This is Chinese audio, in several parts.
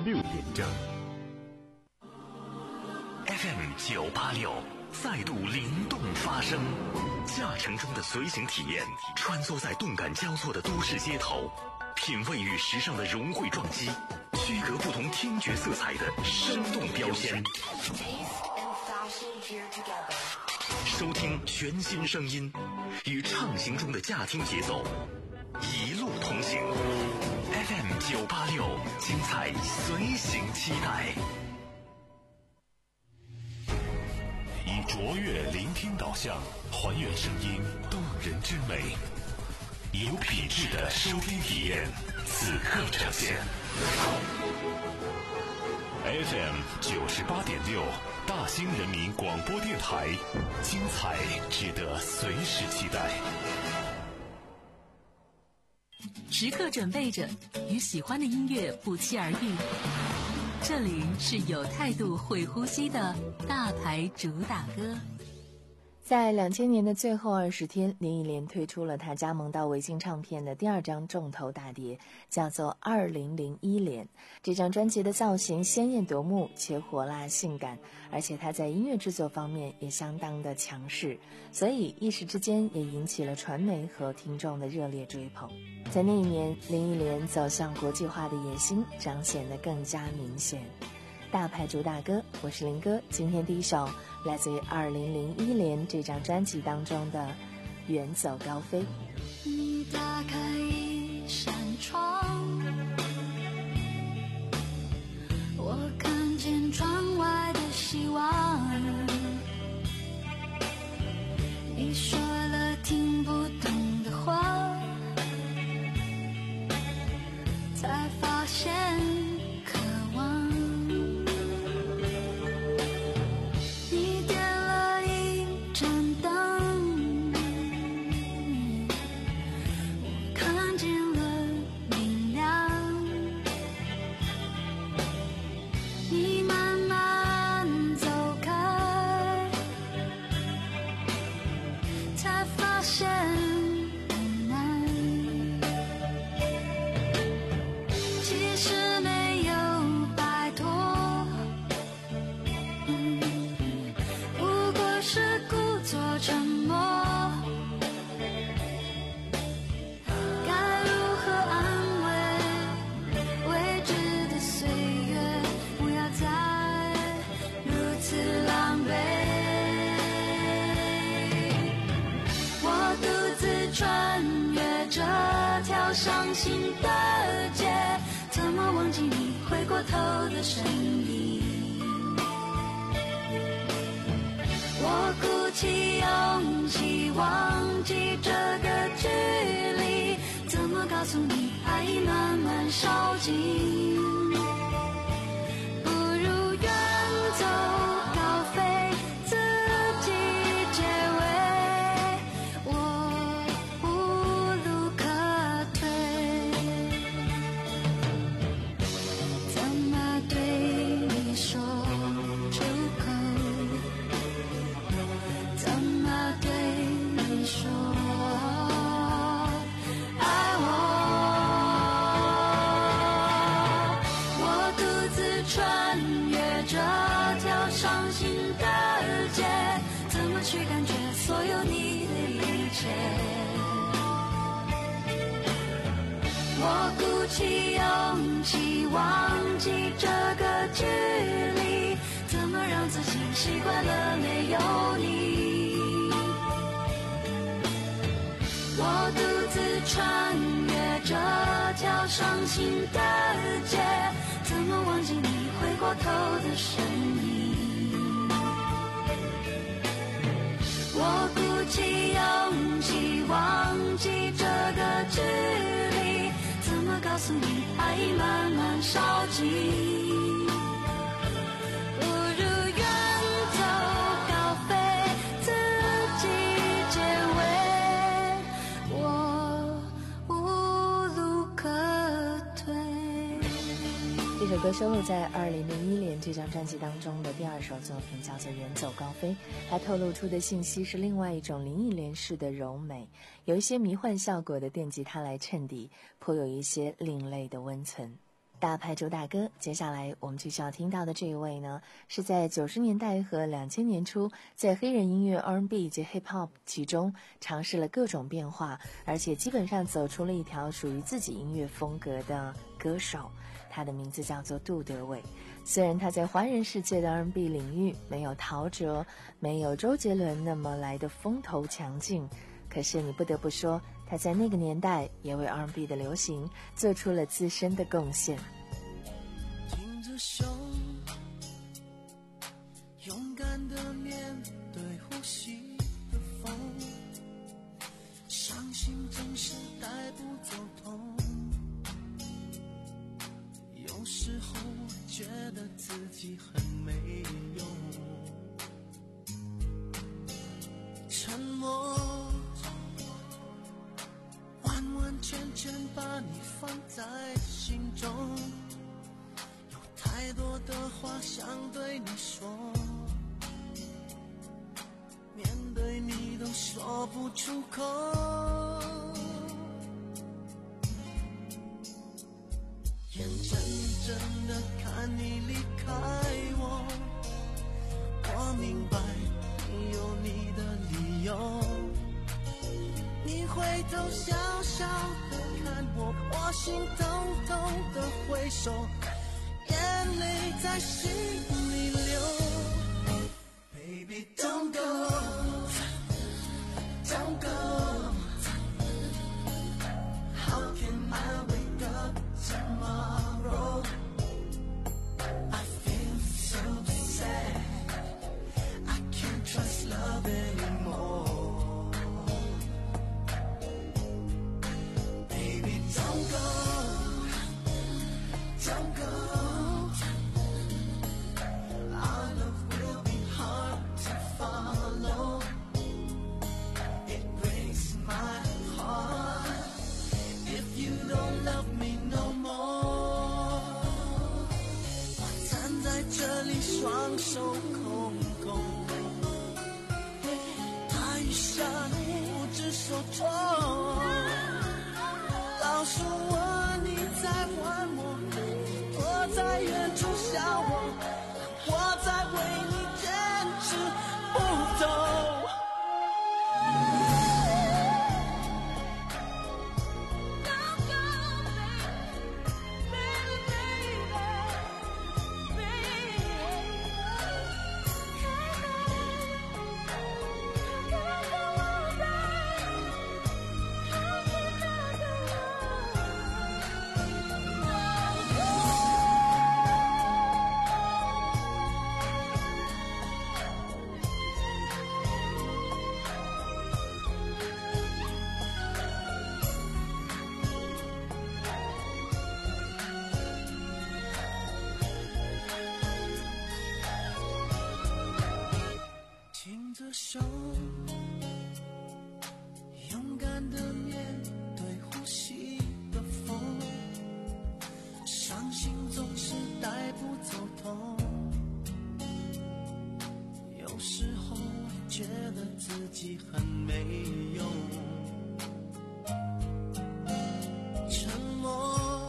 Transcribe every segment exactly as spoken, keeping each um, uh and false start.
六点整。 F M 九八六再度灵动发声，驾乘中的随行体验，穿梭在动感交错的都市街头，品味与时尚的融汇撞击，区隔不同听觉色彩的生动标签。收听全新声音，与畅行中的驾听节奏，一路同行。F M 九八六，精彩随行期待。以卓越聆听导向，还原声音动人之美，有品质的收听体验，此刻呈现。F M 九十八点六，大兴人民广播电台，精彩值得随时期待。 时刻准备着，与喜欢的音乐不期而遇。这里是有态度会呼吸的大牌主打歌。 在两千年的最后二十天，林忆莲推出了她加盟到维京唱片的第二张重头大碟，叫做《二零零一年》。这张专辑的造型鲜艳夺目且火辣性感，而且她在音乐制作方面也相当的强势，所以一时之间也引起了传媒和听众的热烈追捧。在那一年，林忆莲走向国际化的野心彰显得更加明显。大牌主打歌，我是林哥。今天第一首来自于二零零一年这张专辑当中的《远走高飞》。 你打开一扇窗，我看见窗外的希望，你说了听不懂的话，才发现渴望。伤心的街，怎么忘记你回过头的身影？我鼓起勇气忘记这个距离，怎么告诉你爱已慢慢烧尽？不如远走高飞，自己结尾，我无路可退。怎么对你说出口？怎么对你说爱我？我独自穿越这条伤心的街，怎么去感觉所有你的一切？我鼓起勇气忘记这个距离，怎么让自己习惯了没有你？我独自穿越这条伤心的街，怎么忘记你回过头的身影？我鼓起勇气忘记这个距离，怎么告诉你爱已慢慢烧尽？不如远走高飞，自己结尾，我无路可退。 这首歌收录在二零零一年这张专辑当中的第二首作品，叫做《远走高飞》。它透露出的信息是另外一种林忆莲式的柔美，有一些迷幻效果的电吉他来衬底，颇有一些另类的温存。 大牌主打歌，接下来我们继续要听到的这一位呢，是在九十年代和两千年初，在黑人音乐 R and B 以及 Hip Hop 其中尝试了各种变化，而且基本上走出了一条属于自己音乐风格的歌手。他的名字叫做杜德伟。虽然他在华人世界的 R and B 领域没有陶喆、没有周杰伦那么来的风头强劲，可是你不得不说，他在那个年代也为 R and B 的流行做出了自身的贡献。 挺着胸，勇敢地面对呼吸的风，伤心总是带不走痛，有时候觉得自己很没用，沉默完完全全把你放在心中，有太多的话想对你说，面对你都说不出口，眼睁睁地看你离开我，我明白你有你的理由，你回头笑笑地看我，我心痛痛地挥手，眼泪在心里流。 Baby don't go don't go, how can I wake up tomorrow, I feel so sad, I can't trust love anymore, baby don't go don't go, our love will be hard to follow, it breaks my heart if you don't love me no more, 我站在这里双手空空，大雨下不知所措，告诉我你在玩我，躲在远处笑我，我在为你坚持不走。牵着手，勇敢地面对呼吸的风，伤心总是带不走痛，有时候觉得自己很没用，沉默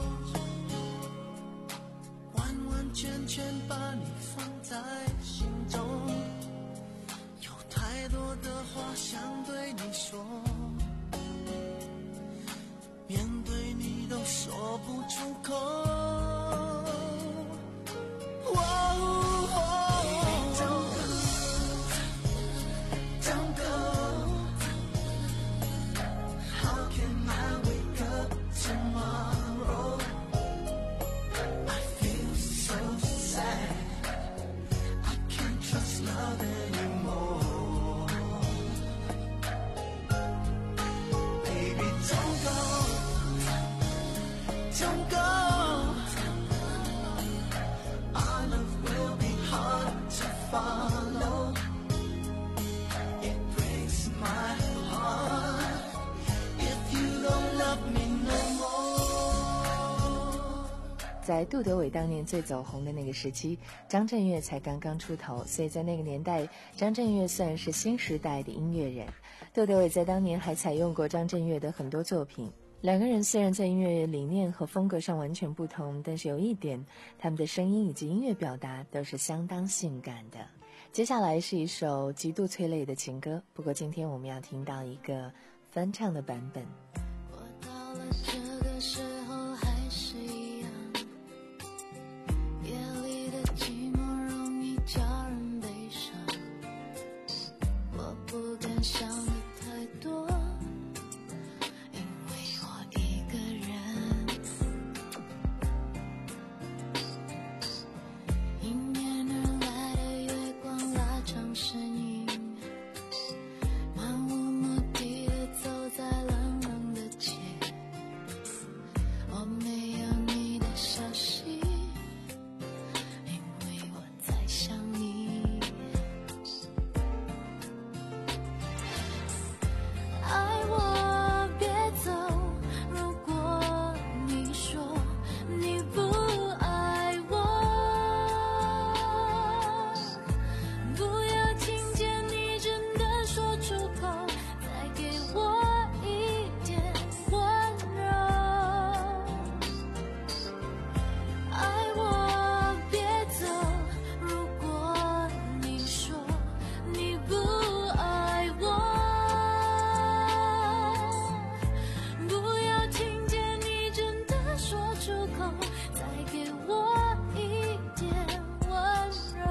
完完全全把你放在心中，太多的话想对你说，面对你都说不出口。Don't go, our love will be hard to follow, it breaks my heart if you don't love me no more. 在杜德伟当年最走红的那个时期，张震岳才刚刚出头，所以在那个年代，张震岳算是新时代的音乐人。杜德伟在当年还采用过张震岳的很多作品， 两个人虽然在音乐理念和风格上完全不同，但是有一点，他们的声音以及音乐表达都是相当性感的。接下来是一首极度催泪的情歌，不过今天我们要听到一个翻唱的版本。 我到了这个时候还是一样，夜里的寂寞容易叫人悲伤，我不敢想的太多，身影漫无目的地走在冷冷的街，我没有你的消息，因为我在想你。爱我别走，如果你说你不爱我，不要听见你真的说出口，再给我一点温柔。爱我别走，如果你说你不爱我，不要听见你真的说出口，再给我一点温柔。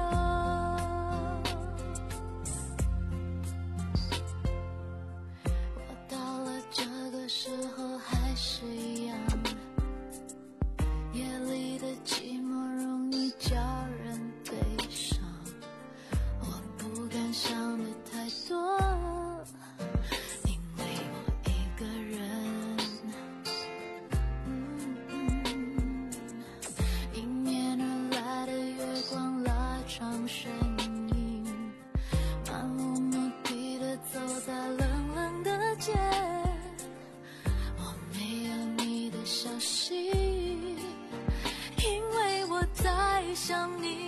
我到了这个时候还是一样，夜里的寂寞容易叫人悲伤，我不敢想的太多，因为我一个人。嗯嗯，迎面而来的月光拉长身影，漫无目的的走在冷冷的街，我没有你的消息，因为我在想你。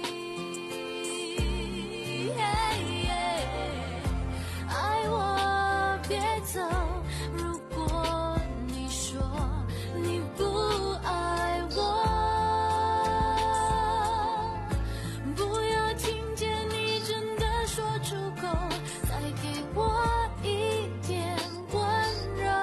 爱我别走，如果你说你不爱我，不要听见你真的说出口，再给我一点温柔。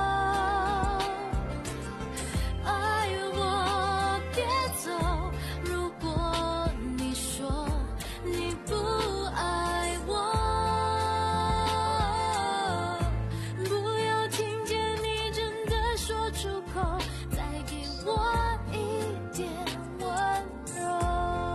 爱我别走，如果你说你不爱我，不要听见你真的说出口，再给我一点温柔。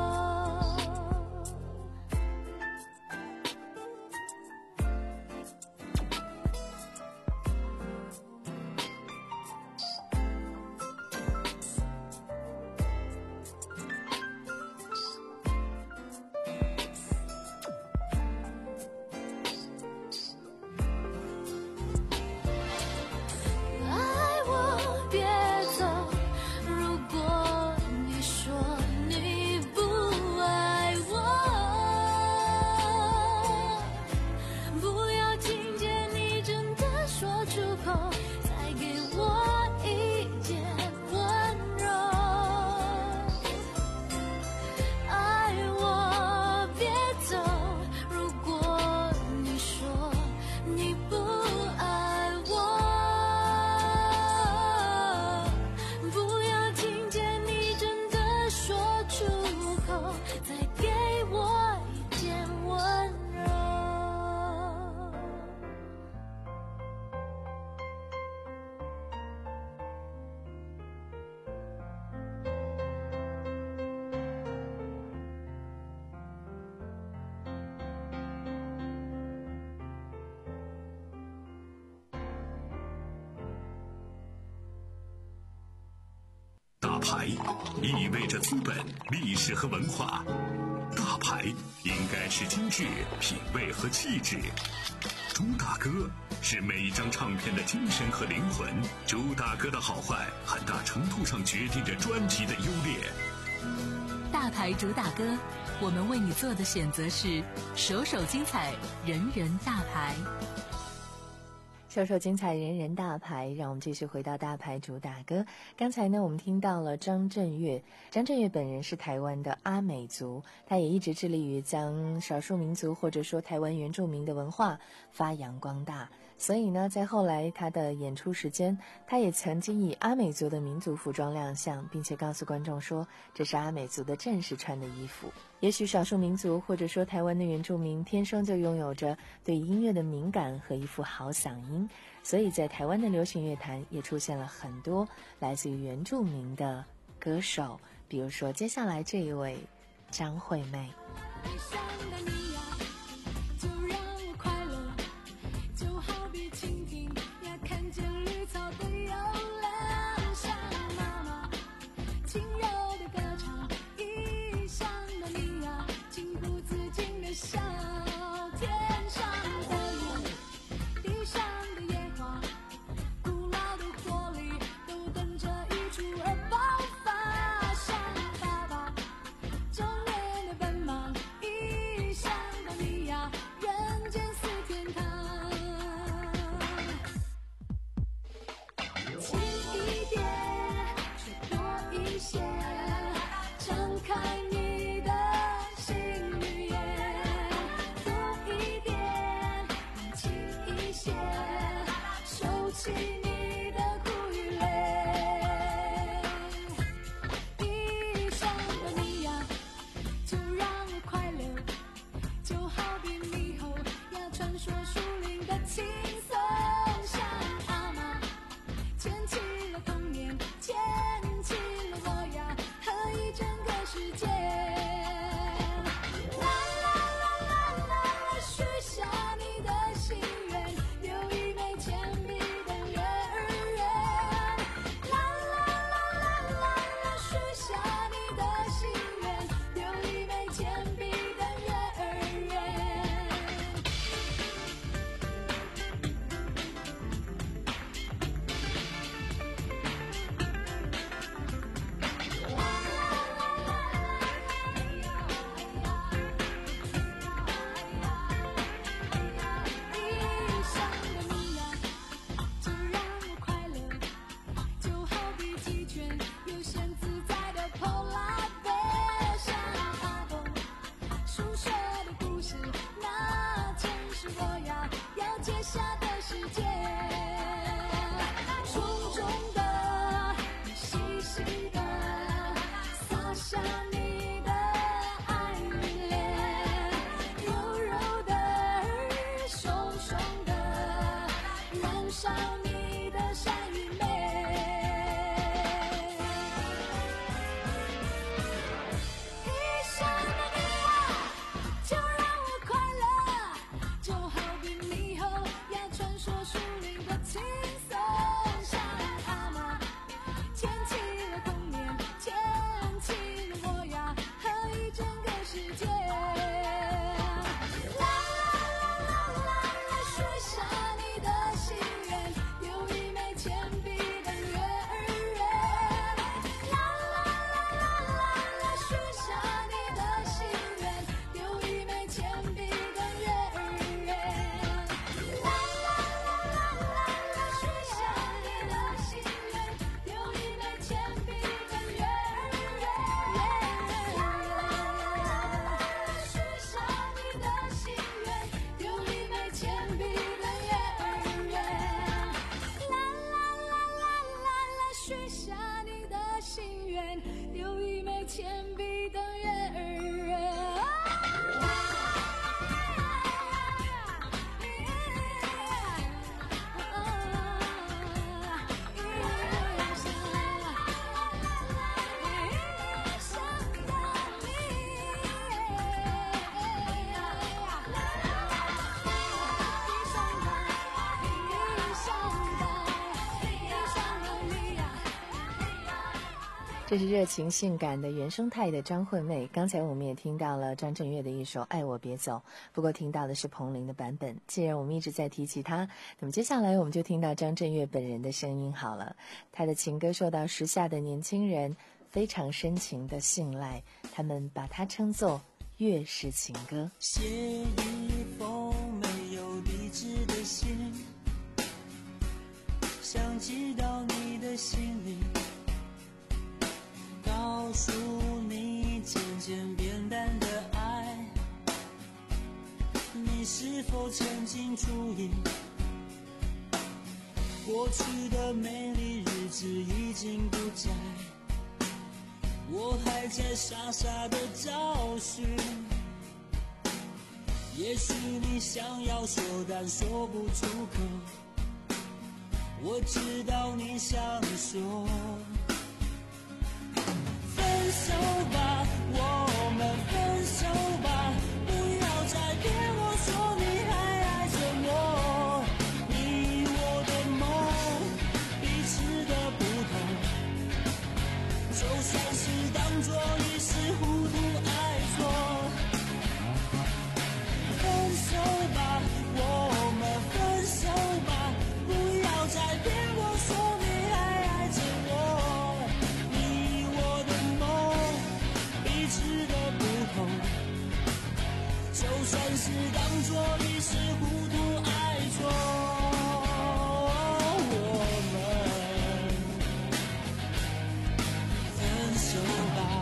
爱我别走，如果你说你不爱我，不要听见你真的说出口，再给我一点温柔。爱我别走，如果你说你不爱我，不要听见你真的说出口，再给我一点温柔。 大牌意味着资本、历史和文化，大牌应该是精致、品味和气质。朱大哥是每一张唱片的精神和灵魂，朱大哥的好坏很大程度上决定着专辑的优劣。 大牌主打歌，我们为你做的选择是首首精彩，人人大牌。 小说说精彩人人大牌，让我们继续回到大牌主打歌。刚才呢，我们听到了张震岳。张震岳本人是台湾的阿美族，他也一直致力于将少数民族或者说台湾原住民的文化发扬光大。所以呢，在后来他的演出时间，他也曾经以阿美族的民族服装亮相，并且告诉观众说，这是阿美族的正式穿的衣服。也许少数民族或者说台湾的原住民天生就拥有着对音乐的敏感和一副好嗓音，所以在台湾的流行乐坛也出现了很多来自于原住民的歌手，比如说接下来这一位张惠妹。这是热情性感的原生态的张惠妹。刚才我们也听到了张震岳的一首《爱我别走》，不过听到的是彭羚的版本。既然我们一直在提起他，那么接下来我们就听到张震岳本人的声音好了。他的情歌受到时下的年轻人非常深情的信赖，他们把它称作粤式情歌。 写一封没有地址的信， 想知道你的心里，告诉你渐渐变淡的爱，你是否曾经注意，过去的美丽日子已经不在，我还在傻傻的找寻，也许你想要说但说不出口，我知道你想说分手吧，我们分手吧，不要再骗我说你还爱着我，你我的梦彼此的不同，就算是当作一时糊涂爱错，分手吧，我们分手吧，不要再骗我说你还爱着我，你我的梦彼此的不同，就算是当作一时糊涂爱错，我们分手吧。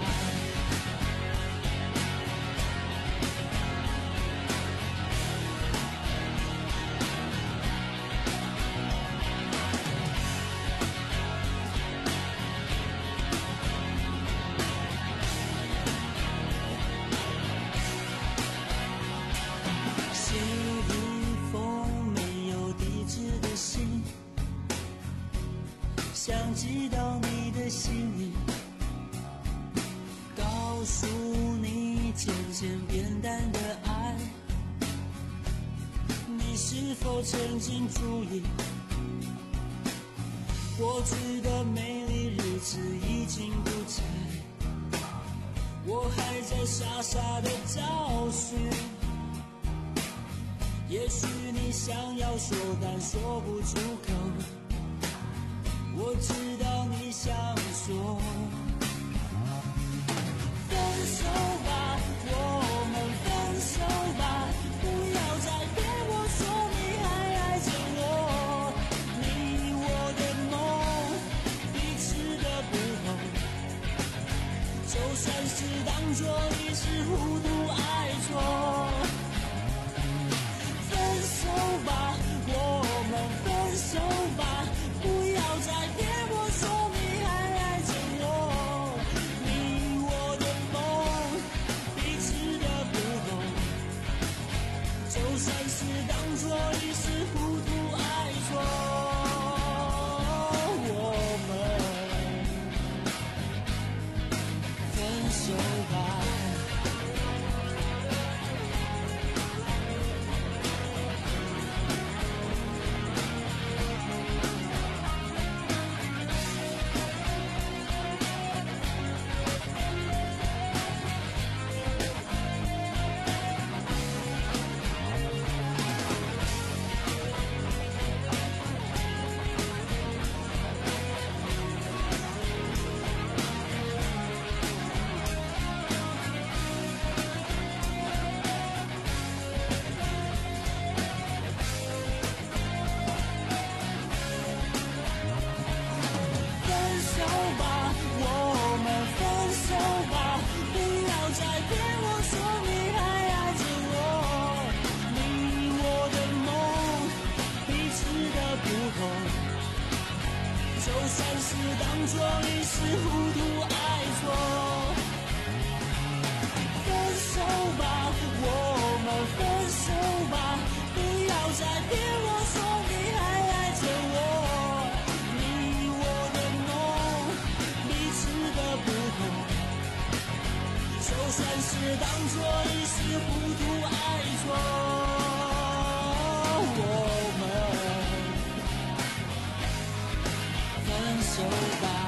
写一封没有地址的信，想知道你的心意，告诉你渐渐变淡的爱，你是否曾经注意，过去的美丽日子已经不在，我还在傻傻的找寻，也许你想要说但说不出口，我知道你想说分手吧，我们分手吧，不要再骗我说你还爱着我，你我的梦彼此的不同，就算是当作一时糊涂爱错，分手吧，我们分手吧，不要再骗我说你还爱着我，你我的梦彼此的不同，就算是当作一时糊涂爱错，我们分手吧。分手吧，我们分手吧，不要再骗我说你还爱着我，你我的梦彼此的不同，就算是当作一时糊涂爱错，分手吧，我们分手吧，不要再骗我说你还爱着我，你我的梦彼此的不同，就算是当作一时糊涂爱错，我们分手吧。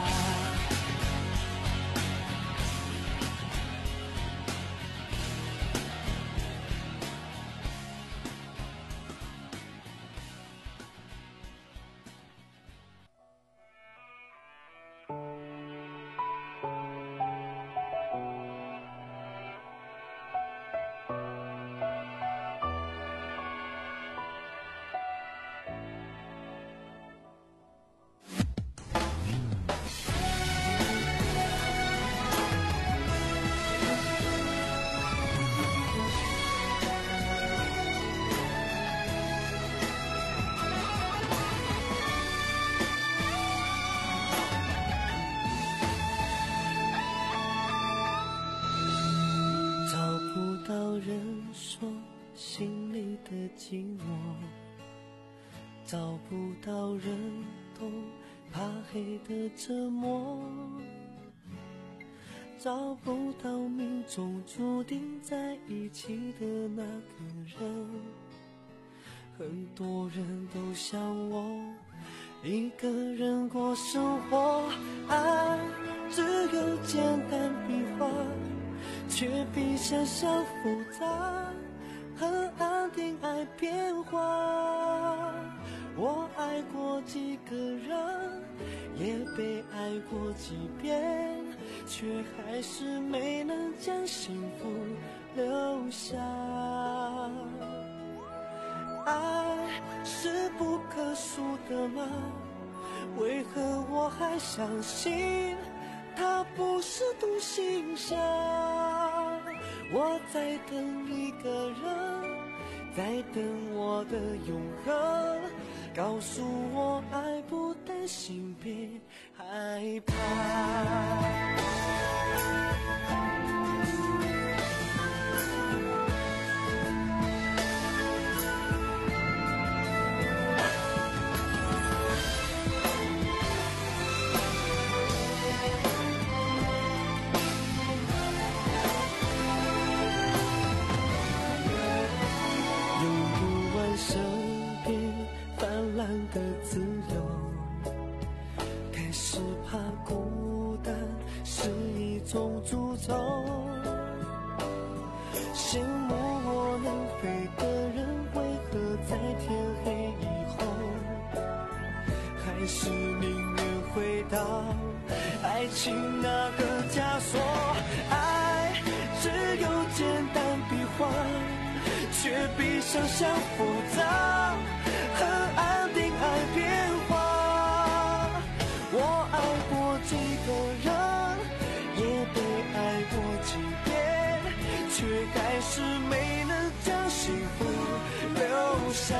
说心里的寂寞，找不到人懂怕黑的折磨，找不到命中注定在一起的那个人。很多人都像我一个人过生活，爱只有简单笔画，却比想象复杂，很安定爱变化。我爱过几个人，也被爱过几遍，却还是没能将幸福留下。爱是不可数的吗？为何我还相信它不是独行侠？我在等一个人，在等我的永恒，告诉我爱不担心，别害怕。的自由，开始怕孤单是一种诅咒，羡慕我能飞的人为何在天黑以后还是宁愿回到爱情那个枷锁。爱只有简单笔画，却比想象复杂，很安定爱变化。我爱过几个人，也被爱过几遍，却还是没能将幸福留下。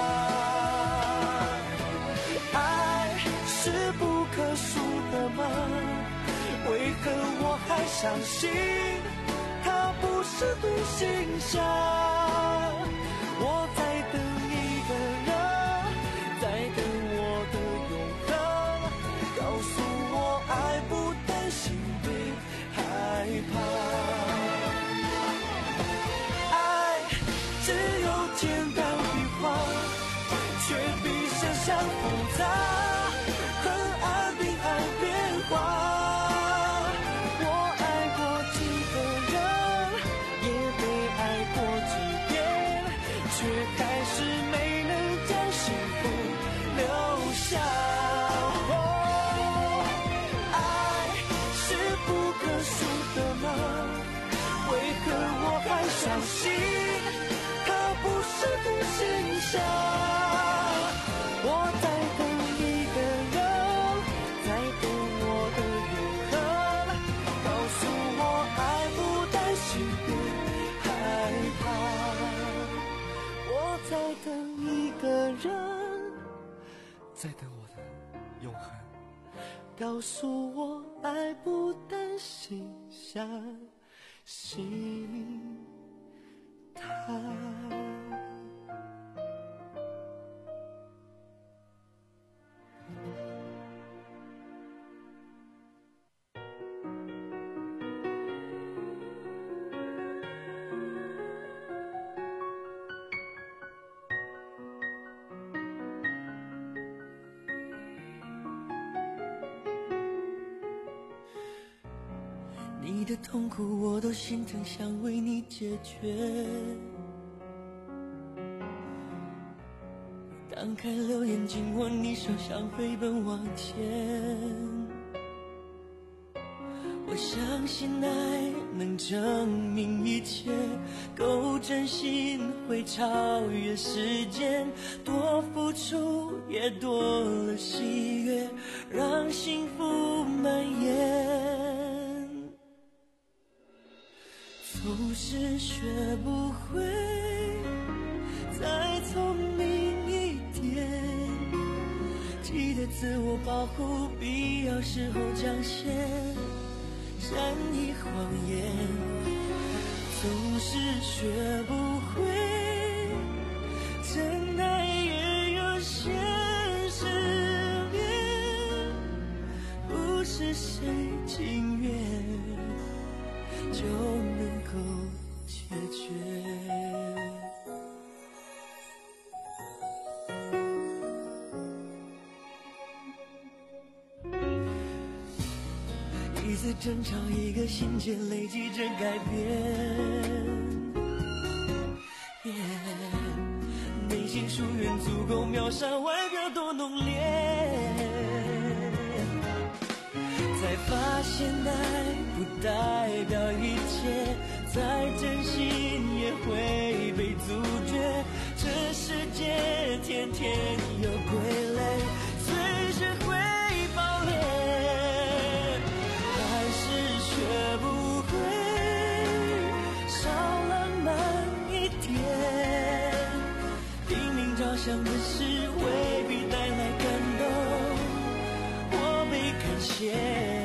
爱是不可数的吗？为何我还相信它不是独行侠？我在等一个人，在等我的永恒，告诉我爱不担心，别害怕。爱只有简单笔画，却比想象复杂，很安定爱变化。相信它不是独行侠，我在等一个人，在等我的永恒，告诉我爱不担心，别害怕。我在等一个人，在等我的永恒，告诉我爱不担心，相信他。你的痛苦我都心疼，想为你解决。荡开了眼睛，握你手，想飞奔往前。我相信爱能证明一切，够真心会超越时间，多付出也多了喜悦，让幸福蔓延。总是学不会再聪明一点，记得自我保护，必要时候讲些善意谎言。总是学不会，真爱也有现实面，不是谁情愿就能够解决。一次争吵，一个心结，累积着改变。Yeah, 内心疏远足够秒杀外表多浓烈，才发现爱不代表一切，再真心也会被阻绝。这世界天天有傀儡，随时会爆裂，还是学不会少浪漫一点，拼命着想的事未必带来感动，我没感谢。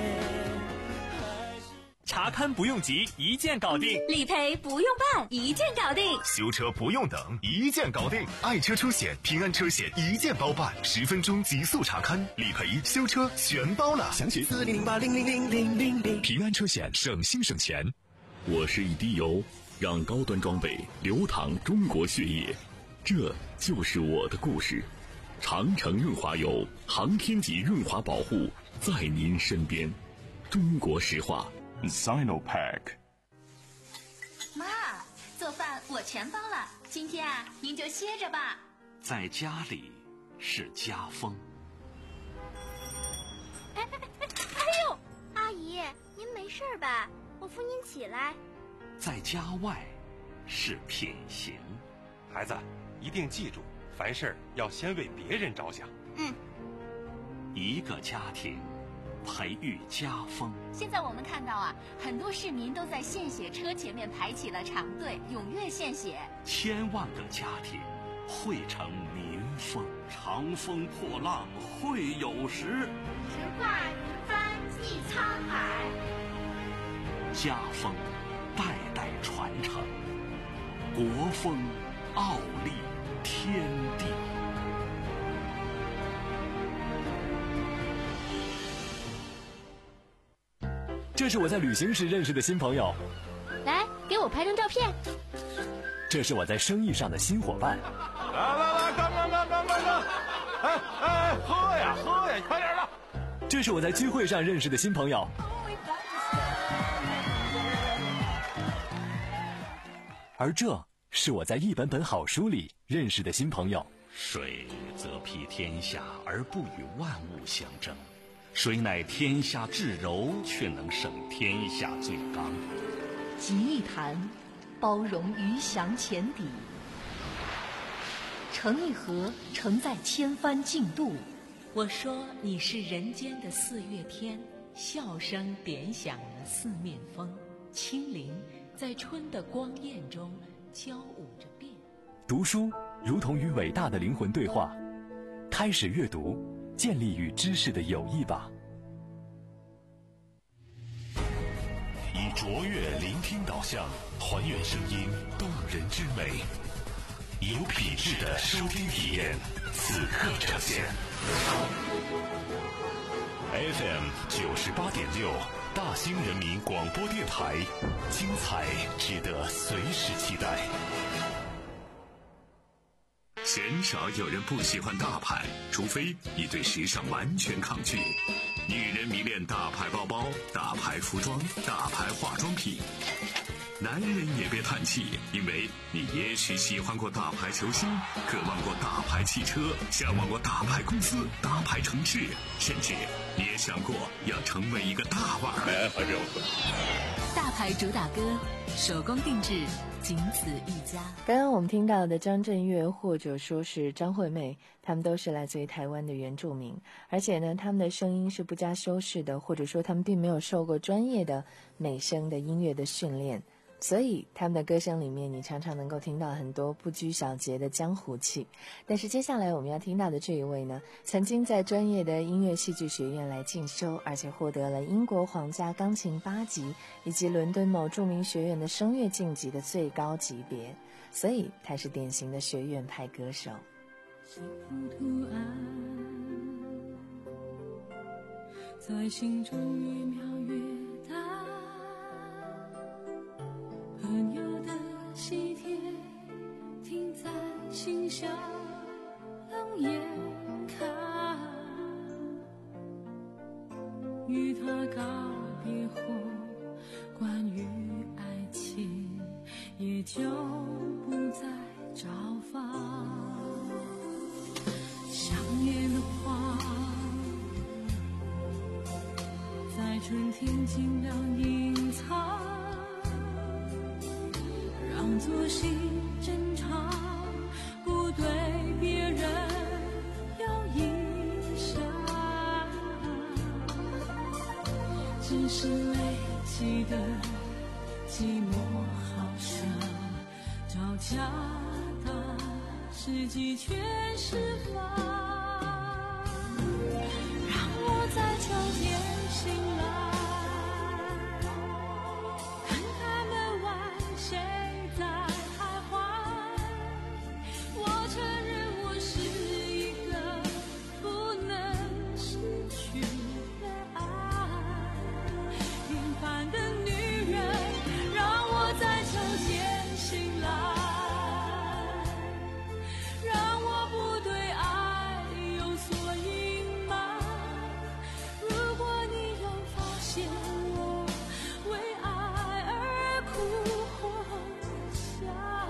查勘不用急，一键搞定； 理赔不用办，一键搞定； 修车不用等，一键搞定。爱车车险、平安车险一键包办，十分钟极速查勘、理赔、修车全包了。详询四零零八零零零零零零。平安车险，省心省钱。我是一滴油，让高端装备流淌中国血液，这就是我的故事。长城润滑油，航天级润滑保护，在您身边。中国石化。Sinopack。 妈，做饭我全包了，今天啊，您就歇着吧。 在家里是家风。 哎哎哎哎呦，阿姨，您没事吧？我扶您起来。 在家外是品行。 孩子，一定记住，凡事要先为别人着想。 嗯。 一个家庭培育家风。 现在我们看到啊，很多市民都在献血车前面排起了长队，踊跃献血。 千万个家庭汇成民风。长风破浪会有时， 直挂云帆济沧海。 家风代代传承，国风傲立天地。 这是我在旅行时认识的新朋友， 来，给我拍张照片。 这是我在生意上的新伙伴。 来来来，干干干干干干！哎哎，喝呀喝呀，快点的！ 这是我在聚会上认识的新朋友。而这是我在一本本好书里认识的新朋友。 水则披天下而不与万物相争，谁乃天下至柔，却能胜天下最刚。 集一谈，包容鱼翔浅底；成一河，承载千帆竞渡。我说你是人间的四月天，笑声点响了四面风，清灵在春的光艳中交舞着变。 读书如同与伟大的灵魂对话，开始阅读，建立与知识的友谊吧。 以卓越聆听导向，还原声音动人之美，有品质的收听体验，此刻呈现。F M 九十八点六，大兴人民广播电台，精彩值得随时期待。鲜少有人不喜欢大牌，除非你对时尚完全抗拒。女人迷恋大牌包包、大牌服装、大牌化妆品。男人也别叹气，因为你也许喜欢过大牌球星，渴望过大牌汽车，向往过大牌公司、大牌城市，甚至你也想过要成为一个大腕儿。 大牌主打歌，手工定制，仅此一家。 刚刚我们听到的张震岳或者说是张惠妹，他们都是来自于台湾的原住民，而且呢，他们的声音是不加修饰的，或者说他们并没有受过专业的美声的音乐的训练， 所以他们的歌声里面你常常能够听到很多不拘小节的江湖气。但是接下来我们要听到的这一位呢，曾经在专业的音乐戏剧学院来进修，而且获得了英国皇家钢琴八级以及伦敦某著名学院的声乐晋级的最高级别，所以他是典型的学院派歌手。 幸福图案在心中越描越大，朋友的喜帖停在心上冷眼看，与他告别后关于爱情也就不再找访，想念的花在春天尽量隐藏，让作息正常，不对别人有影响，只是累积的寂寞好像找家的世纪全释放，让我在秋天醒来，看看门外谁在徘徊，我承认我是一个不能失去的爱，平凡的女人，让我在秋天醒来，让我不对爱有所隐瞒，如果你有发现我为爱而哭或笑，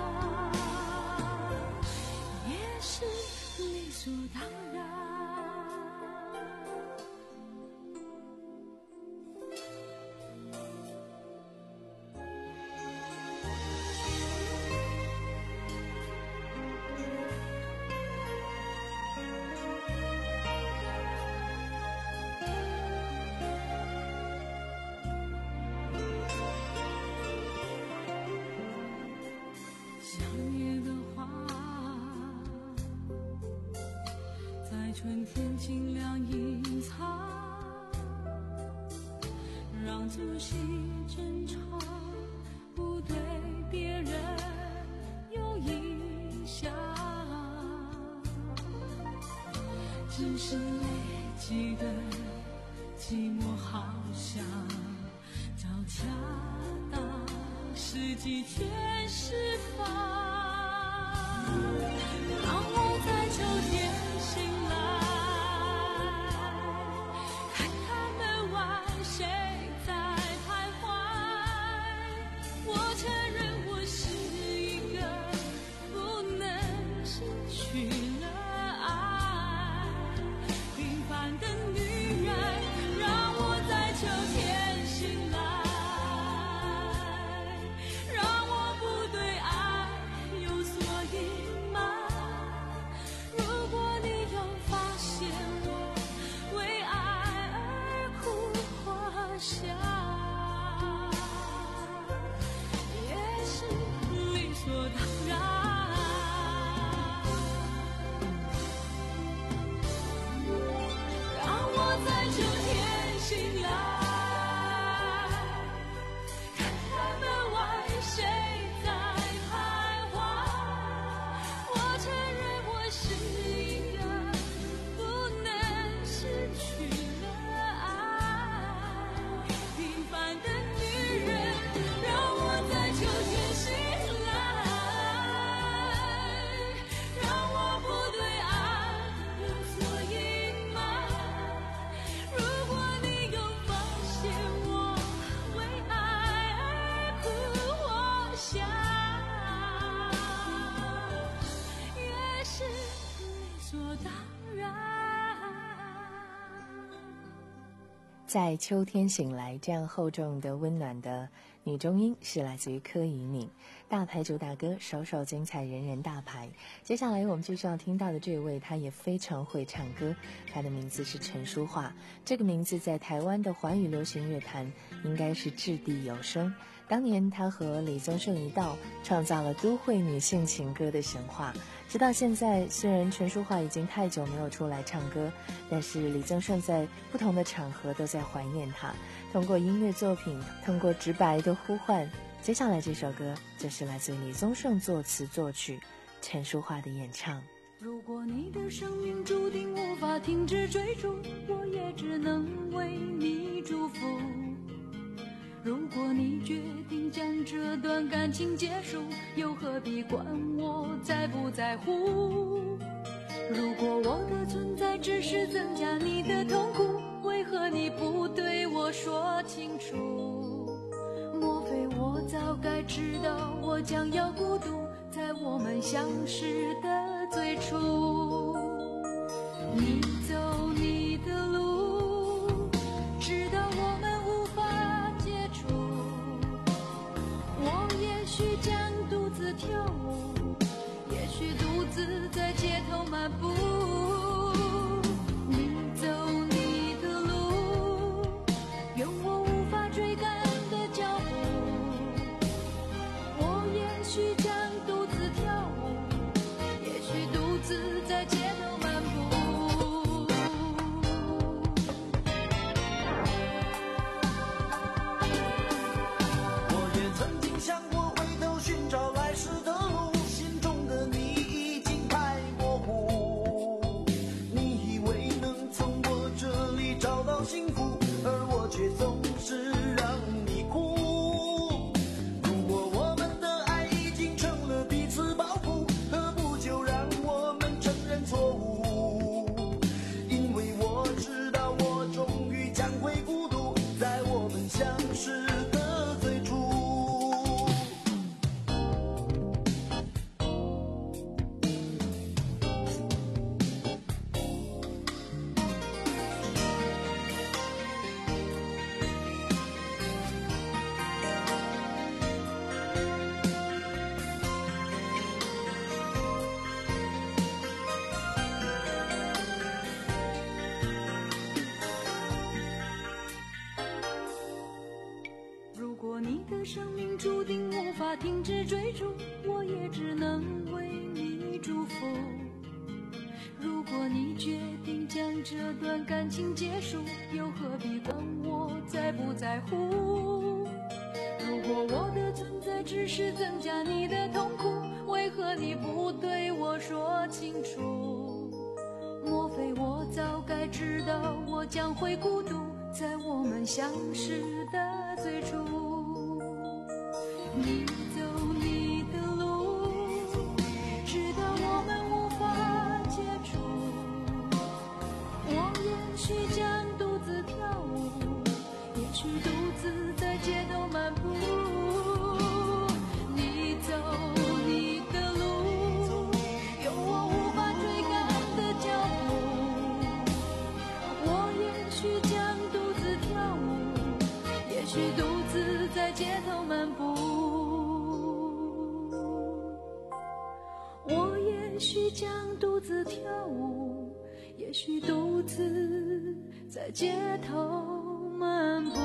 也是理所当然。想念的花在春天尽量隐藏，让作息正常，不对别人有影响，只是累积的寂寞好像找恰当时机全释放，让我在秋天醒来，看看门外谁在徘徊，我承认我是一个不能失去了爱，平凡的女人，让我在秋天醒来，让我不对爱有所隐瞒，如果你有发现我为爱而哭或笑，也是理所当然。让我在秋天醒来，看看门外谁在徘徊，我承认我是一个不能失去了爱，平凡的女人，让我在秋天醒来，让我不对爱有所隐瞒，如果你有发现我为爱而哭或笑，也是理所当然。 在秋天醒来，这样厚重的温暖的女中音是来自于柯以敏，大牌主打歌，首首精彩，人人大牌。接下来我们继续要听到的这位，她也非常会唱歌，她的名字是陈淑桦，这个名字在台湾的华语流行乐坛应该是掷地有声。 当年他和李宗盛一道创造了都会女性情歌的神话。直到现在，虽然陈淑桦已经太久没有出来唱歌，但是李宗盛在不同的场合都在怀念她，通过音乐作品，通过直白的呼唤。接下来这首歌就是来自李宗盛作词作曲，陈淑桦的演唱。 如果你的生命注定无法停止追逐，我也只能为你祝福。如果你决定将这段感情结束，又何必管我在不在乎？如果我的存在只是增加你的痛苦，为何你不对我说清楚？莫非我早该知道我将要孤独，在我们相识的最初。你走你的路，直到我们无法接触。我也许将独自跳舞，也许独自在街头漫步。你走你的路，愿我无法追赶的脚步。我也许将独自跳舞，也许独自在街头漫步。 我也曾经想过回头寻找来时的路，心中的你已经太模糊。你以为能从我这里找到幸福，而我却总是让你哭。如果我们的爱已经成了彼此包袱，何不就让我们承认错误？因为我知道我终于将会孤独，在我们相识的最初。 如果你的生命注定无法停止追逐，我也只能为你祝福。如果你决定将这段感情结束，又何必管我在不在乎？如果我的存在只是增加你的痛苦，为何你不对我说清楚？莫非我早该知道我将会孤独，在我们相识的最初。你走你的路，直到我们无法接触。我也许将独自跳舞，也许独自在街头漫步。你走你的路，有我无法追赶的脚步。我也许将独自跳舞，也许独自在街头漫步。我也许将独自跳舞，也许独自在街头漫步。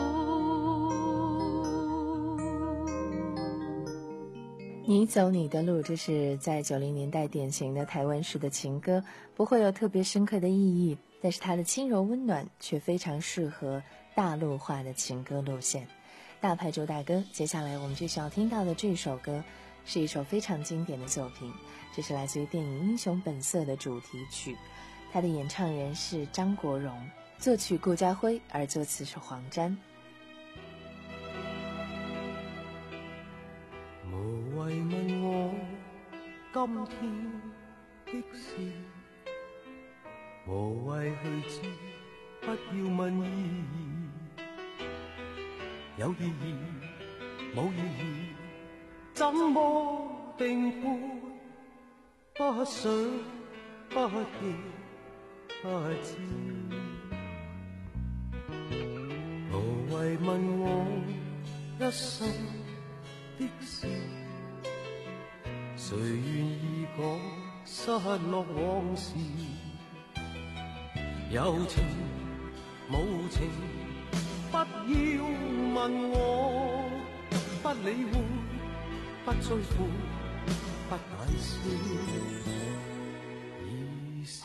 你走你的路，这是在九零年代典型的台湾式的情歌，不会有特别深刻的意义，但是它的轻柔温暖却非常适合大陆化的情歌路线。大牌主打歌，接下来我们就需要听到的这首歌是一首非常经典的作品，这是来自于电影《英雄本色》的主题曲，它的演唱人是张国荣，作曲顾嘉辉，而作词是黄沾。 無謂問我今天的事，無謂去知，不要問意義。有意義冇意義，怎麼定判？不想不記不知。無謂問我一生的事，誰願意講失落往事？有情無情，不要問我， 不理會，不追悔，不解釋意思。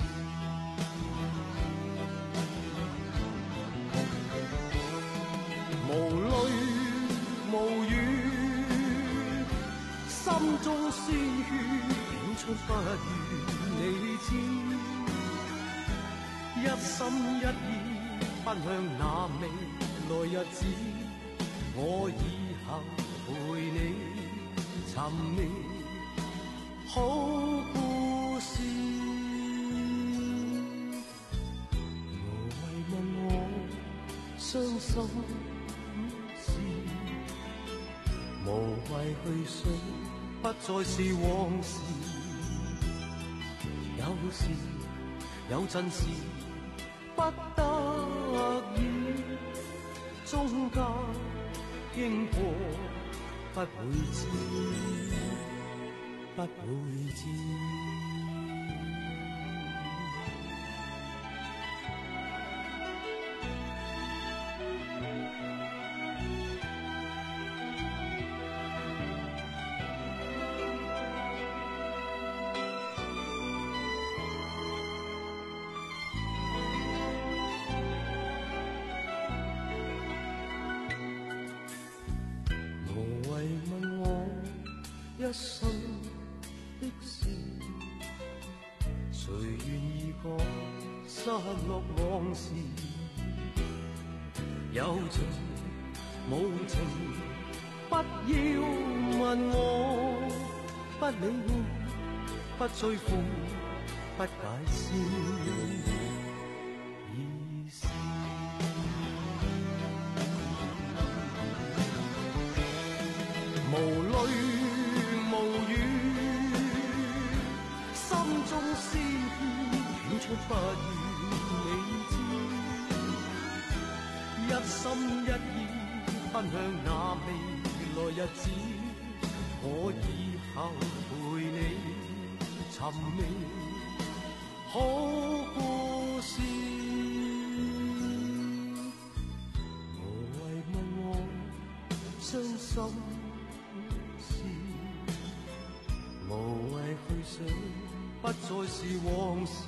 無淚無語，心中鮮血湧出不如你知，一心一意奔向那未來日子，我以後陪你尋覓好故事。無謂問我傷心事，無謂去想不再是往事。有時有陣時不得已，中間經過不會知，不會知。一生的事，誰願意講失落往事？有情無情，不要問我，不理會，不追悔，不解釋意思。無淚無語，心中鮮血湧出不如你知，一心一意奔向那未來日子，我以後陪你尋覓好故事。無謂問我傷心無謂去想，不再是往事。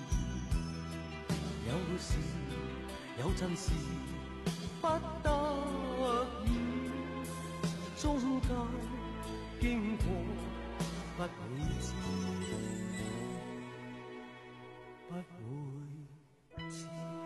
有時有陣時不得已，中間經過不會知，不會知。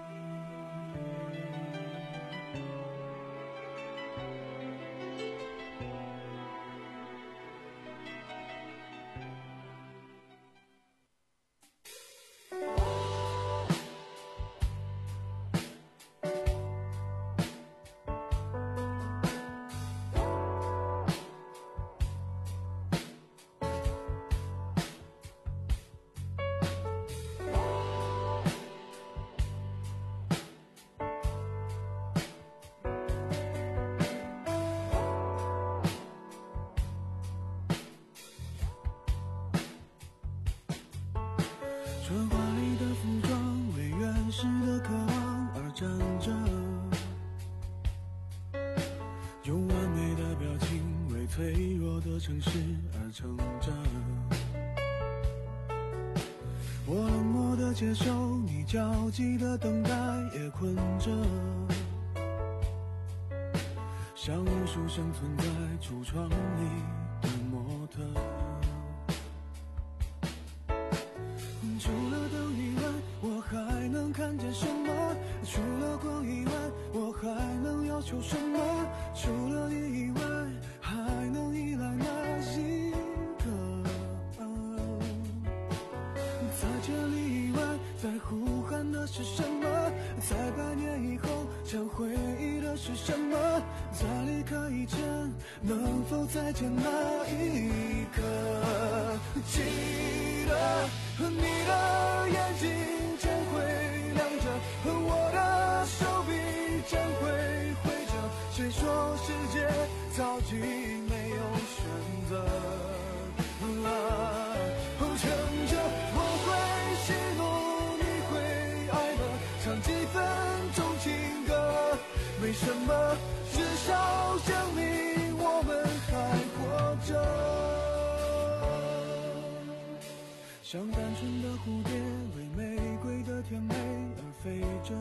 春华里的服装为原始的渴望而站着，用完美的表情为脆弱的城市而撑着。我冷漠的接受你焦急的等待，也困着，像无数生存在橱窗里的模特。除了灯以外，我还能看见什么？除了光以外，我还能要求什么？除了你以外，还能依赖哪一个？在千里以外，在呼喊的是什么？在百年以后，想回忆的是什么？在离开以前，能否再见那一刻？记得你的眼睛将会亮着，我的手臂将会挥着。谁说世界早已没有选择？啊，撑着我会喜怒，你会哀乐，唱几分钟情歌，没什么，至少证明我们像单纯的蝴蝶为玫瑰的甜美而飞着，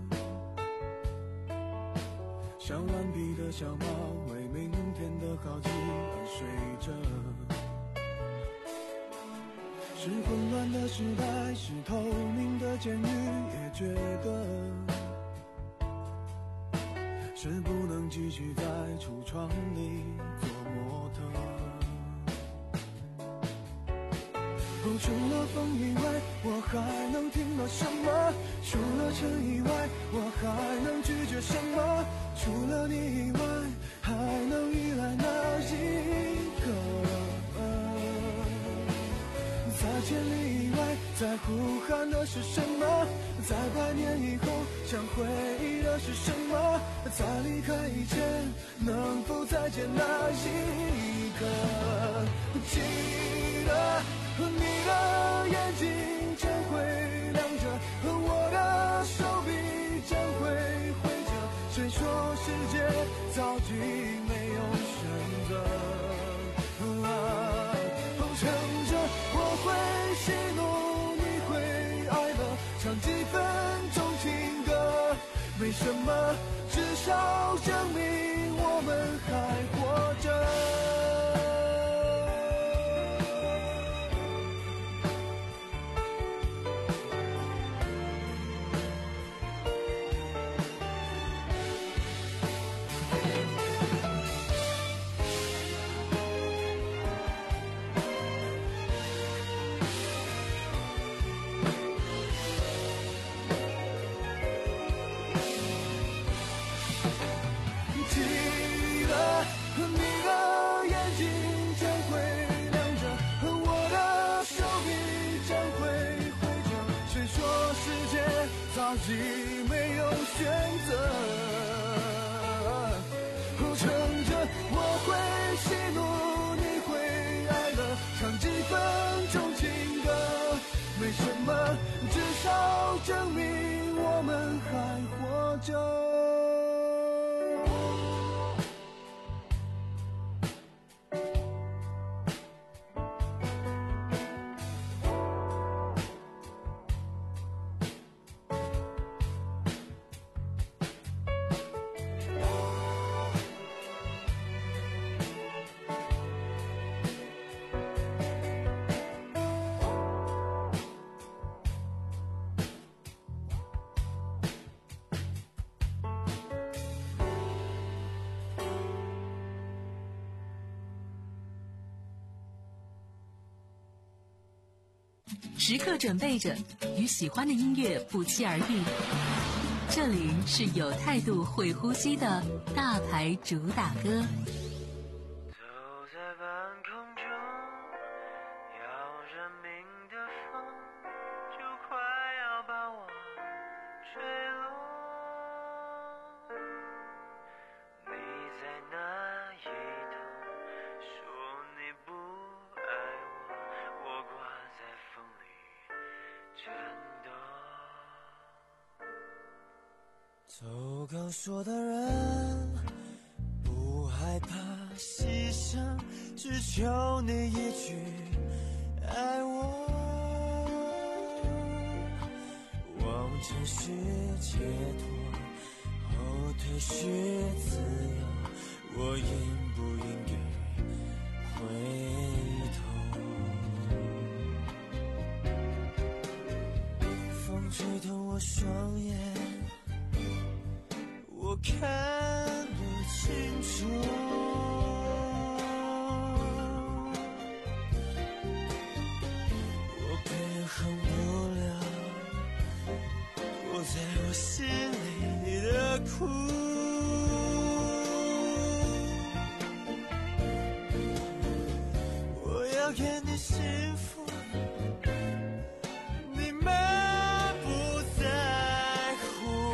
像顽皮的小猫为明天的好奇而睡着。是混乱的时代，是透明的监狱，也觉得是不能继续在橱窗里做模特。哦，除了风以外，我还能听到什么？除了尘以外，我还能拒绝什么？除了你以外，还能依赖哪一个？在千里以外，在呼喊的是什么？在百年以后，想回忆的是什么？在离开以前，能否再见那一刻？记得你的眼睛将会亮着，我的手臂将会挥着。谁说世界早已没有选择？啊，乘着我会喜怒，你会哀乐，唱几分钟情歌，没什么，至少证明我们还活着。早已没有选择，乘着我会喜怒，你会哀乐，唱几分钟情歌，没什么，至少证明我们还活着。 时刻准备着与喜欢的音乐不期而遇。这里是有态度会呼吸的大牌主打歌。 走在半空中，要人命的风就快要把我吹落。你在那一头说你不爱我，我挂在风里颤抖。 走钢索的人不害怕牺牲，只求你一句爱我。往前是解脱，后退是自由，我应不应该回头？风吹痛我双眼，我看不清楚，我平衡不了我在我心里的苦。我要给你幸福，你满不在乎。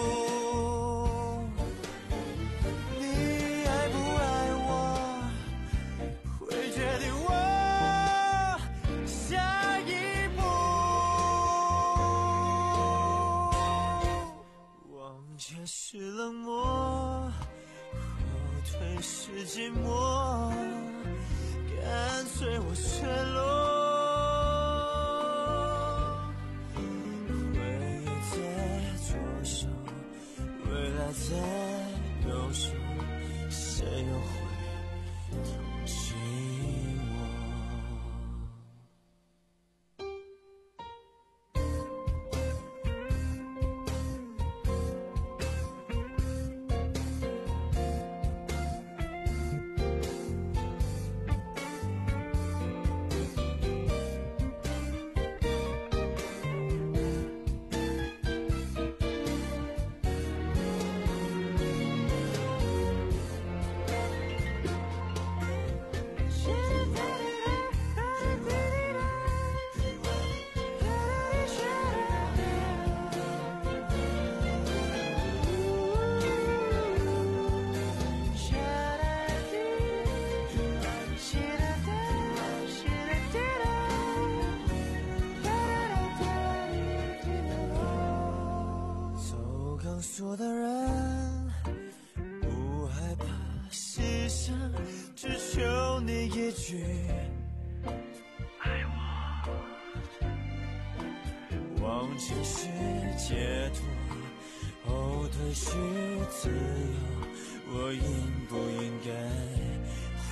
你爱不爱我，会决定我下一步。往前是冷漠，后退是寂寞，干脆我坠落。 一句爱我。 往前是解脱，后退是自由，我应不应该回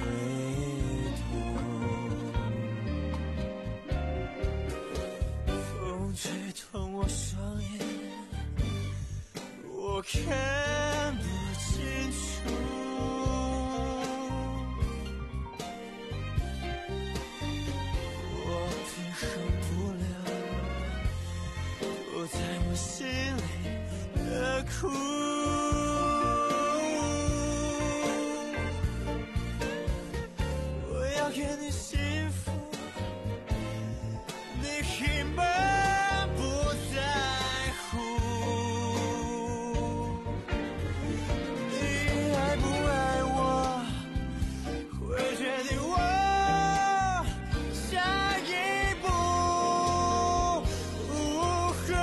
头？风吹痛我双眼，我看不清楚，我平衡不了我在我心里的苦。我要给你幸福，你根本不在乎。你爱不爱我，会决定我下一步如何。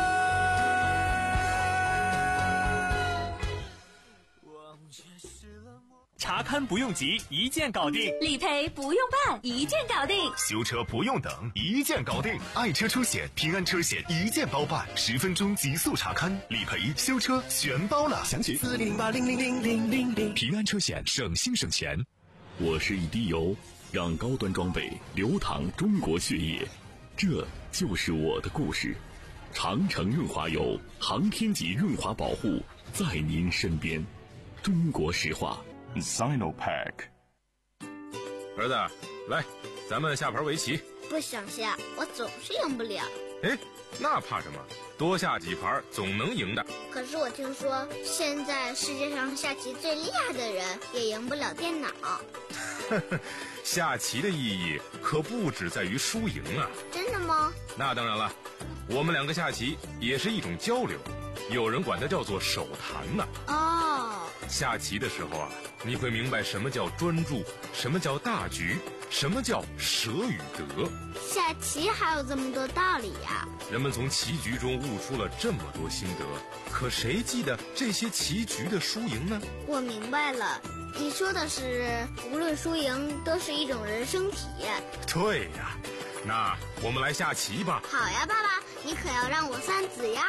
往前是冷漠。 查勘不用急，一键搞定； 理赔不用办，一键搞定； 修车不用等，一键搞定。爱车出险，平安车险一键包办，十分钟极速查勘，理赔、修车全包了。详询四零八零零零零零零。 平安车险，省心省钱。我是一滴油，让高端装备流淌中国血液，这就是我的故事。长城润滑油，航天级润滑保护，在您身边。中国石化 Sinopack。 儿子，来，咱们下盘围棋。 不想下，我总是赢不了。 哎，那怕什么？多下几盘总能赢的。 可是我听说，现在世界上下棋最厉害的人也赢不了电脑。 下棋的意义可不只在于输赢啊。 真的吗？ 那当然了，我们两个下棋也是一种交流，有人管它叫做手谈呢。 哦， 下棋的时候啊，你会明白什么叫专注，什么叫大局，什么叫舍与得。 下棋还有这么多道理呀！ 人们从棋局中悟出了这么多心得，可谁记得这些棋局的输赢呢？ 我明白了，你说的是无论输赢都是一种人生体验。 对呀，那我们来下棋吧。 好呀，爸爸，你可要让我三子呀。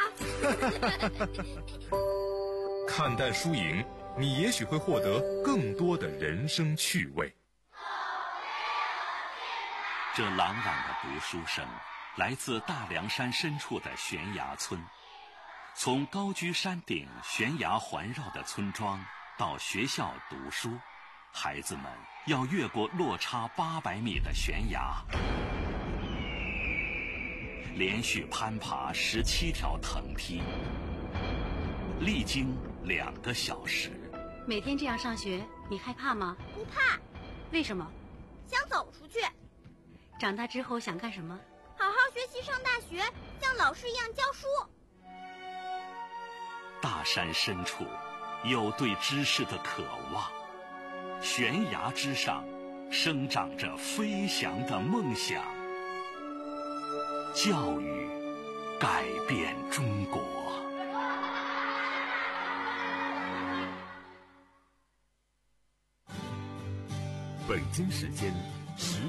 看淡输赢，你也许会获得更多的人生趣味。 这朗朗的读书声来自大凉山深处的悬崖村。从高居山顶、悬崖环绕的村庄到学校读书，孩子们要越过落差八百米的悬崖，连续攀爬十七条藤梯，历经两个小时。 每天这样上学，你害怕吗？ 不怕。 为什么？ 想走出去。 长大之后想干什么？ 好好学习，上大学，像老师一样教书。 大山深处有对知识的渴望，悬崖之上生长着飞翔的梦想。教育改变中国。 北京时间十。